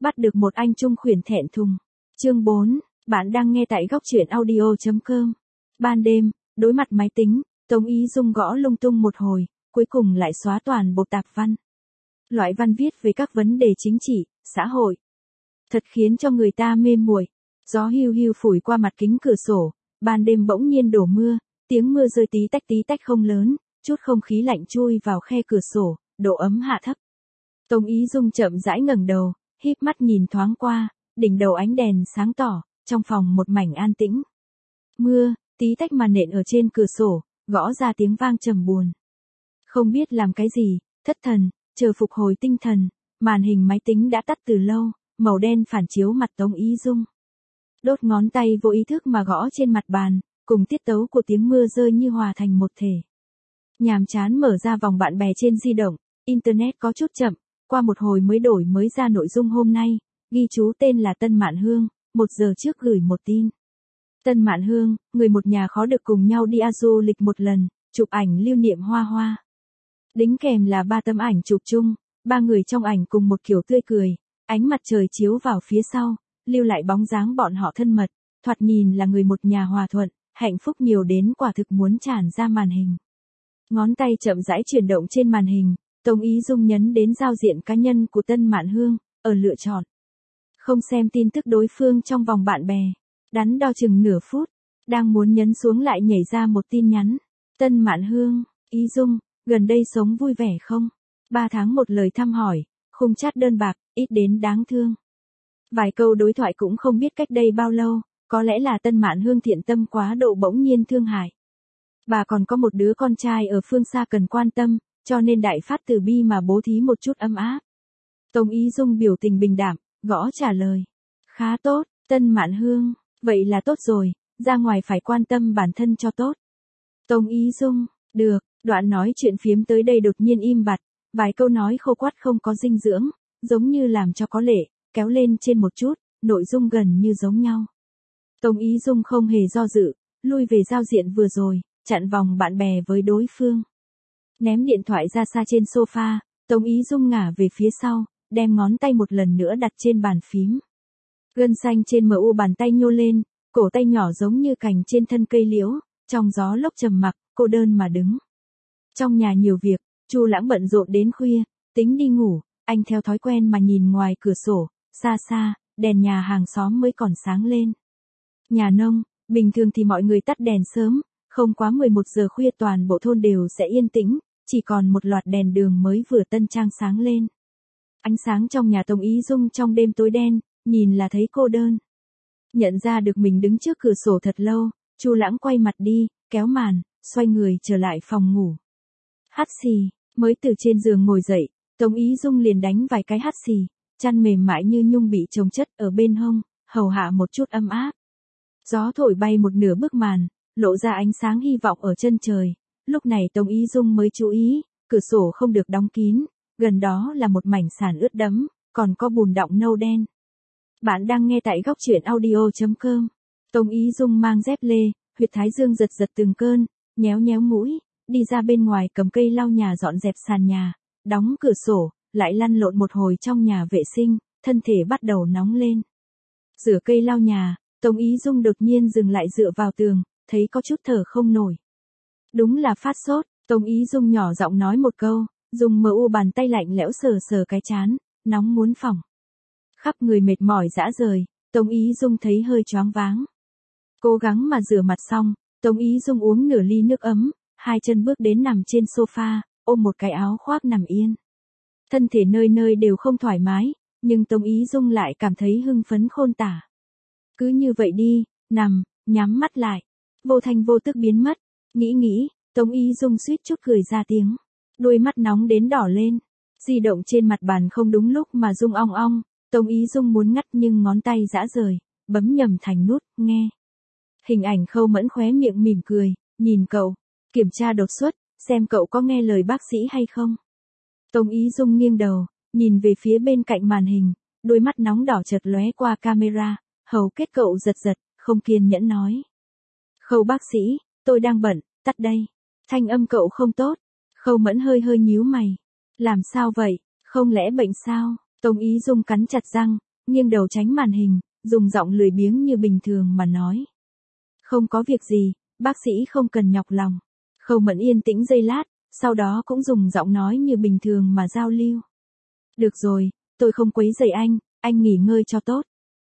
Bắt được một anh trung khuyển thẹn thùng. Chương 4, bạn đang nghe tại góc truyện audio.com. Ban đêm, đối mặt máy tính, Tống Ý Dung gõ lung tung một hồi, cuối cùng lại xóa toàn bộ tạp văn. Loại văn viết về các vấn đề chính trị, xã hội. Thật khiến cho người ta mê muội. Gió hiu hiu phủi qua mặt kính cửa sổ, ban đêm bỗng nhiên đổ mưa, tiếng mưa rơi tí tách không lớn, chút không khí lạnh chui vào khe cửa sổ, độ ấm hạ thấp. Tống Ý Dung chậm rãi ngẩng đầu, híp mắt nhìn thoáng qua, đỉnh đầu ánh đèn sáng tỏ, trong phòng một mảnh an tĩnh. Mưa, tí tách mà nện ở trên cửa sổ, gõ ra tiếng vang trầm buồn. Không biết làm cái gì, thất thần, chờ phục hồi tinh thần, màn hình máy tính đã tắt từ lâu, màu đen phản chiếu mặt Tống Ý Dung. Đốt ngón tay vô ý thức mà gõ trên mặt bàn, cùng tiết tấu của tiếng mưa rơi như hòa thành một thể. Nhàm chán mở ra vòng bạn bè trên di động, internet có chút chậm, qua một hồi mới đổi mới ra nội dung hôm nay, ghi chú tên là Tân Mạn Hương, 1 giờ trước gửi một tin. Tân Mạn Hương, người một nhà khó được cùng nhau đi du lịch một lần, chụp ảnh lưu niệm hoa hoa. Đính kèm là 3 tấm ảnh chụp chung, 3 người trong ảnh cùng một kiểu tươi cười, ánh mặt trời chiếu vào phía sau, lưu lại bóng dáng bọn họ thân mật, thoạt nhìn là người một nhà hòa thuận, hạnh phúc nhiều đến quả thực muốn tràn ra màn hình. Ngón tay chậm rãi chuyển động trên màn hình, Tống Ý Dung nhấn đến giao diện cá nhân của Tân Mạn Hương, ở lựa chọn. Không xem tin tức đối phương trong vòng bạn bè, đắn đo chừng nửa phút, đang muốn nhấn xuống lại nhảy ra một tin nhắn. Tân Mạn Hương, Ý Dung, gần đây sống vui vẻ không? 3 tháng một lời thăm hỏi, khung chat đơn bạc, ít đến đáng thương. Vài câu đối thoại cũng không biết cách đây bao lâu, có lẽ là Tân Mạn Hương thiện tâm quá độ bỗng nhiên thương hại. Bà còn có một đứa con trai ở phương xa cần quan tâm, cho nên đại phát từ bi mà bố thí một chút ấm áp. Tống Ý Dung biểu tình bình đạm, gõ trả lời. Khá tốt, Tân Mạn Hương, vậy là tốt rồi, ra ngoài phải quan tâm bản thân cho tốt. Tống Ý Dung, được, đoạn nói chuyện phiếm tới đây đột nhiên im bặt, vài câu nói khô quắt không có dinh dưỡng, giống như làm cho có lệ, kéo lên trên một chút, nội dung gần như giống nhau. Tống Ý Dung không hề do dự, lui về giao diện vừa rồi, chặn vòng bạn bè với đối phương. Ném điện thoại ra xa trên sofa, Tống Ý Dung ngả về phía sau, đem ngón tay một lần nữa đặt trên bàn phím. Gân xanh trên mu bàn tay nhô lên, cổ tay nhỏ giống như cành trên thân cây liễu, trong gió lốc trầm mặc, cô đơn mà đứng. Trong nhà nhiều việc, Chu Lãng bận rộn đến khuya, tính đi ngủ, anh theo thói quen mà nhìn ngoài cửa sổ, xa xa, đèn nhà hàng xóm mới còn sáng lên. Nhà nông, bình thường thì mọi người tắt đèn sớm, không quá 11 giờ khuya toàn bộ thôn đều sẽ yên tĩnh, chỉ còn một loạt đèn đường mới vừa tân trang sáng lên. Ánh sáng trong nhà Tống Ý Dung trong đêm tối đen, nhìn là thấy cô đơn. Nhận ra được mình đứng trước cửa sổ thật lâu, Chu Lãng quay mặt đi, kéo màn, xoay người trở lại phòng ngủ. Hắt xì, mới từ trên giường ngồi dậy, Tống Ý Dung liền đánh vài cái hắt xì, chăn mềm mại như nhung bị chồng chất ở bên hông, hầu hạ một chút ấm áp. Gió thổi bay một nửa bức màn, lộ ra ánh sáng hy vọng ở chân trời. Lúc này Tống Ý Dung mới chú ý, cửa sổ không được đóng kín, gần đó là một mảnh sàn ướt đẫm, còn có bùn đọng nâu đen. Bạn đang nghe tại góc truyện audio.com. Tống Ý Dung mang dép lê, huyệt thái dương giật giật từng cơn, nhéo nhéo mũi, đi ra bên ngoài cầm cây lau nhà dọn dẹp sàn nhà, đóng cửa sổ, lại lăn lộn một hồi trong nhà vệ sinh, thân thể bắt đầu nóng lên. Rửa cây lau nhà, Tống Ý Dung đột nhiên dừng lại dựa vào tường, thấy có chút thở không nổi. Đúng là phát sốt, Tống Ý Dung nhỏ giọng nói một câu, dùng mu bàn tay lạnh lẽo sờ sờ cái trán, nóng muốn phỏng. Khắp người mệt mỏi rã rời, Tống Ý Dung thấy hơi choáng váng. Cố gắng mà rửa mặt xong, Tống Ý Dung uống nửa ly nước ấm, 2 chân bước đến nằm trên sofa, ôm một cái áo khoác nằm yên. Thân thể nơi nơi đều không thoải mái, nhưng Tống Ý Dung lại cảm thấy hưng phấn khôn tả. Cứ như vậy đi, nằm, nhắm mắt lại, vô thanh vô tức biến mất. Nghĩ, Tống Ý Dung suýt chút cười ra tiếng. Đôi mắt nóng đến đỏ lên. Di động trên mặt bàn không đúng lúc mà rung ong ong. Tống Ý Dung muốn ngắt nhưng ngón tay rã rời, bấm nhầm thành nút, nghe. Hình ảnh Khâu Mẫn khóe miệng mỉm cười, nhìn cậu, kiểm tra đột xuất, xem cậu có nghe lời bác sĩ hay không. Tống Ý Dung nghiêng đầu, nhìn về phía bên cạnh màn hình, đôi mắt nóng đỏ chợt lóe qua camera, hầu kết cậu giật giật, không kiên nhẫn nói. Khâu bác sĩ, tôi đang bận, tắt đây. Thanh âm cậu không tốt. Khâu Mẫn hơi nhíu mày. Làm sao vậy, không lẽ bệnh sao? Tống Ý Dung cắn chặt răng, nghiêng đầu tránh màn hình, dùng giọng lười biếng như bình thường mà nói. Không có việc gì, bác sĩ không cần nhọc lòng. Khâu Mẫn yên tĩnh giây lát, sau đó cũng dùng giọng nói như bình thường mà giao lưu. Được rồi, tôi không quấy rầy anh nghỉ ngơi cho tốt.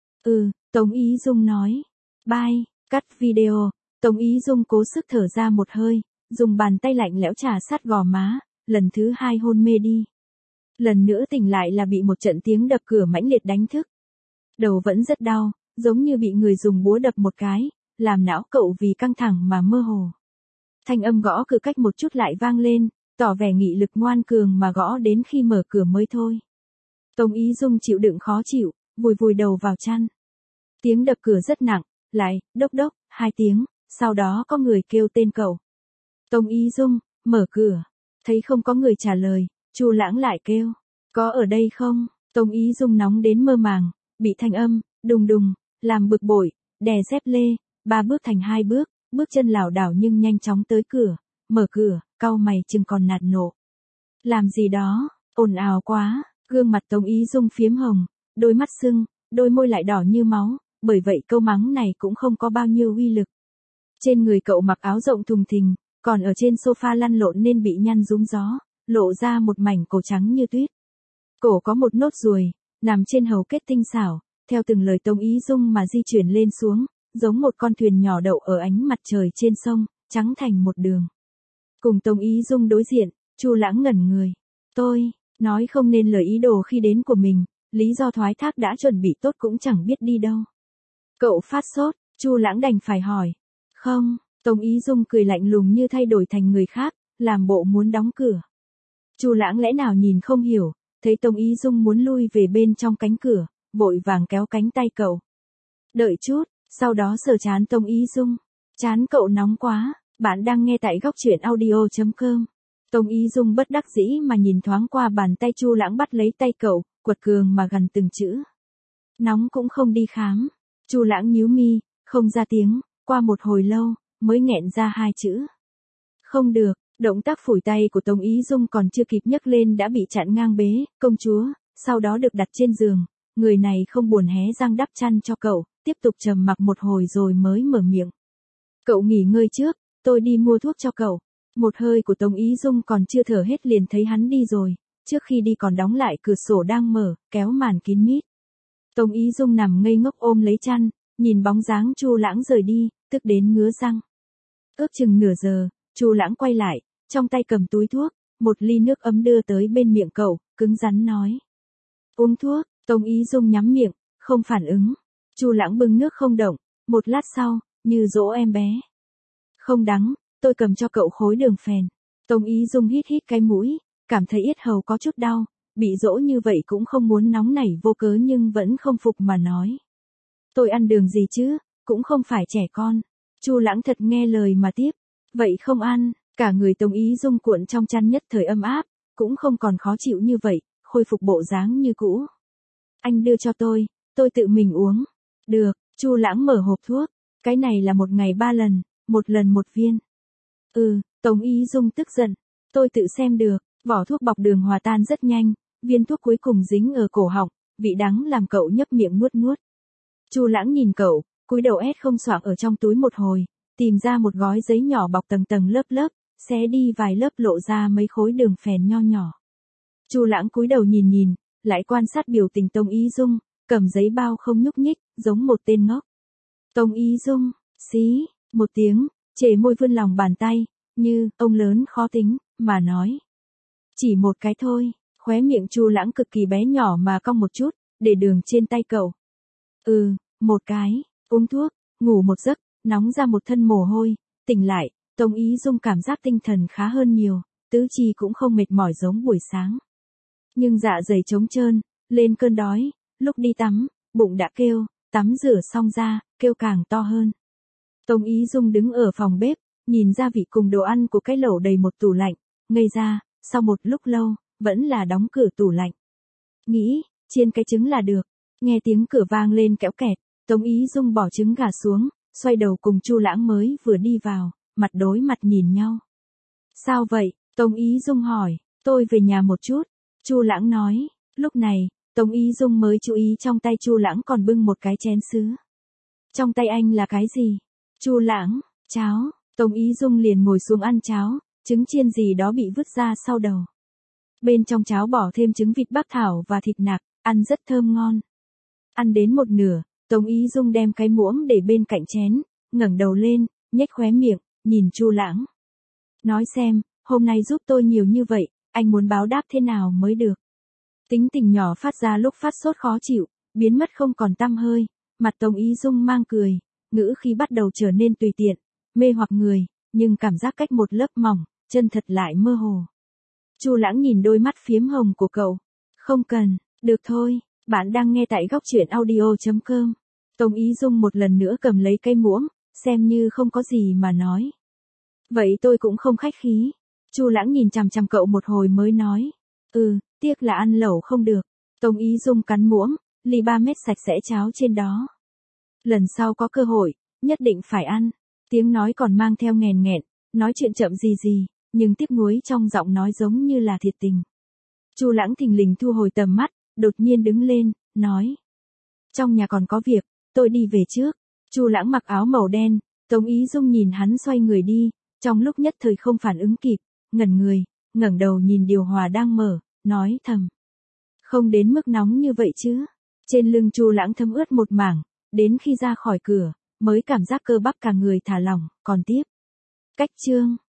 Tống Ý Dung nói. Bye, cắt video, Tống Ý Dung cố sức thở ra một hơi, dùng bàn tay lạnh lẽo trà sát gò má, lần thứ 2 hôn mê đi. Lần nữa tỉnh lại là bị một trận tiếng đập cửa mãnh liệt đánh thức. Đầu vẫn rất đau, giống như bị người dùng búa đập một cái, làm não cậu vì căng thẳng mà mơ hồ. Thanh âm gõ cửa cách một chút lại vang lên, tỏ vẻ nghị lực ngoan cường mà gõ đến khi mở cửa mới thôi. Tống Ý Dung chịu đựng khó chịu, vùi vùi đầu vào chăn. Tiếng đập cửa rất nặng, lại, đốc đốc, 2 tiếng, sau đó có người kêu tên cậu. Tống Ý Dung, mở cửa. Thấy không có người trả lời, Chu Lãng lại kêu. Có ở đây không? Tống Ý Dung nóng đến mơ màng, bị thanh âm, đùng đùng, làm bực bội, đè dép lê, 3 bước thành 2 bước, bước chân lảo đảo nhưng nhanh chóng tới cửa, mở cửa, cau mày chừng còn nạt nộ. Làm gì đó, ồn ào quá, gương mặt Tống Ý Dung phiếm hồng, đôi mắt sưng, đôi môi lại đỏ như máu, bởi vậy câu mắng này cũng không có bao nhiêu uy lực. Trên người cậu mặc áo rộng thùng thình, còn ở trên sofa lăn lộn nên bị nhăn rúng gió, lộ ra một mảnh cổ trắng như tuyết. Cổ có một nốt ruồi, nằm trên hầu kết tinh xảo, theo từng lời Tống Ý Dung mà di chuyển lên xuống, giống một con thuyền nhỏ đậu ở ánh mặt trời trên sông, trắng thành một đường. Cùng Tống Ý Dung đối diện, Chu Lãng ngẩn người. Tôi, nói không nên lời ý đồ khi đến của mình, lý do thoái thác đã chuẩn bị tốt cũng chẳng biết đi đâu. Cậu phát sốt, Chu Lãng đành phải hỏi. Không, Tống Ý Dung cười lạnh lùng như thay đổi thành người khác, làm bộ muốn đóng cửa. Chu Lãng lẽ nào nhìn không hiểu, thấy Tống Ý Dung muốn lui về bên trong cánh cửa, vội vàng kéo cánh tay cậu. Đợi chút, sau đó sờ trán Tống Ý Dung. Trán cậu nóng quá, bạn đang nghe tại góc truyện audio.com. Tống Ý Dung bất đắc dĩ mà nhìn thoáng qua bàn tay Chu Lãng bắt lấy tay cậu, quật cường mà gằn từng chữ. Nóng cũng không đi khám. Chu Lãng nhíu mi, không ra tiếng, qua một hồi lâu, mới nghẹn ra 2 chữ. Không được, động tác phủi tay của Tống Ý Dung còn chưa kịp nhấc lên đã bị chặn ngang bế, công chúa, sau đó được đặt trên giường, người này không buồn hé răng đắp chăn cho cậu, tiếp tục trầm mặc một hồi rồi mới mở miệng. Cậu nghỉ ngơi trước, tôi đi mua thuốc cho cậu. Một hơi của Tống Ý Dung còn chưa thở hết liền thấy hắn đi rồi, trước khi đi còn đóng lại cửa sổ đang mở, kéo màn kín mít. Tống Ý Dung nằm ngây ngốc ôm lấy chăn, nhìn bóng dáng Chu Lãng rời đi, tức đến ngứa răng. Ước chừng nửa giờ, Chu Lãng quay lại, trong tay cầm túi thuốc, một ly nước ấm đưa tới bên miệng cậu, cứng rắn nói. Uống thuốc, Tống Ý Dung nhắm miệng, không phản ứng. Chu Lãng bưng nước không động, một lát sau, như dỗ em bé. Không đắng, tôi cầm cho cậu khối đường phèn. Tống Ý Dung hít hít cái mũi, cảm thấy yết hầu có chút đau, bị dỗ như vậy cũng không muốn nóng nảy vô cớ nhưng vẫn không phục mà nói. Tôi ăn đường gì chứ, cũng không phải trẻ con. Chu Lãng thật nghe lời mà tiếp. Vậy không ăn, cả người Tống Ý Dung cuộn trong chăn nhất thời ấm áp, cũng không còn khó chịu như vậy, khôi phục bộ dáng như cũ. Anh đưa cho tôi tự mình uống. Được, Chu Lãng mở hộp thuốc. Cái này là một ngày 3 lần, một lần 1 viên. Tống Ý Dung tức giận. Tôi tự xem được, vỏ thuốc bọc đường hòa tan rất nhanh, viên thuốc cuối cùng dính ở cổ họng, vị đắng làm cậu nhấp miệng nuốt nuốt. Chu Lãng nhìn cậu, cúi đầu ép không xoạc ở trong túi một hồi, tìm ra một gói giấy nhỏ bọc tầng tầng lớp lớp, xé đi vài lớp lộ ra mấy khối đường phèn nho nhỏ. Chu Lãng cúi đầu nhìn, lại quan sát biểu tình Tống Ý Dung, cầm giấy bao không nhúc nhích, giống một tên ngốc. Tống Ý Dung, xí, một tiếng, chề môi vươn lòng bàn tay, như ông lớn khó tính, mà nói. Chỉ một cái thôi, khóe miệng Chu Lãng cực kỳ bé nhỏ mà cong một chút, để đường trên tay cậu. Một cái, uống thuốc, ngủ một giấc, nóng ra một thân mồ hôi, tỉnh lại, Tống Ý Dung cảm giác tinh thần khá hơn nhiều, tứ chi cũng không mệt mỏi giống buổi sáng. Nhưng dạ dày trống trơn, lên cơn đói, lúc đi tắm, bụng đã kêu, tắm rửa xong ra, kêu càng to hơn. Tống Ý Dung đứng ở phòng bếp, nhìn gia vị cùng đồ ăn của cái lẩu đầy một tủ lạnh, ngây ra, sau một lúc lâu, vẫn là đóng cửa tủ lạnh. Nghĩ, chiên cái trứng là được, nghe tiếng cửa vang lên kéo kẹt, Tống Ý Dung bỏ trứng gà xuống, xoay đầu cùng Chu Lãng mới vừa đi vào, mặt đối mặt nhìn nhau. Sao vậy? Tống Ý Dung hỏi, tôi về nhà một chút. Chu Lãng nói, lúc này, Tống Ý Dung mới chú ý trong tay Chu Lãng còn bưng một cái chén sứ. Trong tay anh là cái gì? Chu Lãng, cháo. Tống Ý Dung liền ngồi xuống ăn cháo, trứng chiên gì đó bị vứt ra sau đầu. Bên trong cháo bỏ thêm trứng vịt bắc thảo và thịt nạc, ăn rất thơm ngon. Ăn đến một nửa, Tống Ý Dung đem cái muỗng để bên cạnh chén, ngẩng đầu lên, nhếch khóe miệng, nhìn Chu Lãng. Nói xem, hôm nay giúp tôi nhiều như vậy, anh muốn báo đáp thế nào mới được. Tính tình nhỏ phát ra lúc phát sốt khó chịu, biến mất không còn tăm hơi, mặt Tống Ý Dung mang cười, ngữ khí bắt đầu trở nên tùy tiện, mê hoặc người, nhưng cảm giác cách một lớp mỏng, chân thật lại mơ hồ. Chu Lãng nhìn đôi mắt phiếm hồng của cậu. Không cần, được thôi, bạn đang nghe tại góc truyện audio.com. Tống Ý Dung một lần nữa cầm lấy cây muỗng, xem như không có gì mà nói. Vậy tôi cũng không khách khí. Chu Lãng nhìn chằm chằm cậu một hồi mới nói. Tiếc là ăn lẩu không được. Tống Ý Dung cắn muỗng, ly 3 mét sạch sẽ cháo trên đó. Lần sau có cơ hội, nhất định phải ăn. Tiếng nói còn mang theo nghẹn nghẹn, nói chuyện chậm gì, nhưng tiếc nuối trong giọng nói giống như là thiệt tình. Chu Lãng thình lình thu hồi tầm mắt, đột nhiên đứng lên, nói. Trong nhà còn có việc, tôi đi về trước. Chu Lãng mặc áo màu đen, Tống Ý Dung nhìn hắn xoay người đi, trong lúc nhất thời không phản ứng kịp, ngẩn người, ngẩng đầu nhìn điều hòa đang mở, nói thầm. Không đến mức nóng như vậy chứ. Trên lưng Chu Lãng thấm ướt một mảng, đến khi ra khỏi cửa, mới cảm giác cơ bắp cả người thả lỏng, còn tiếp. Cách chương.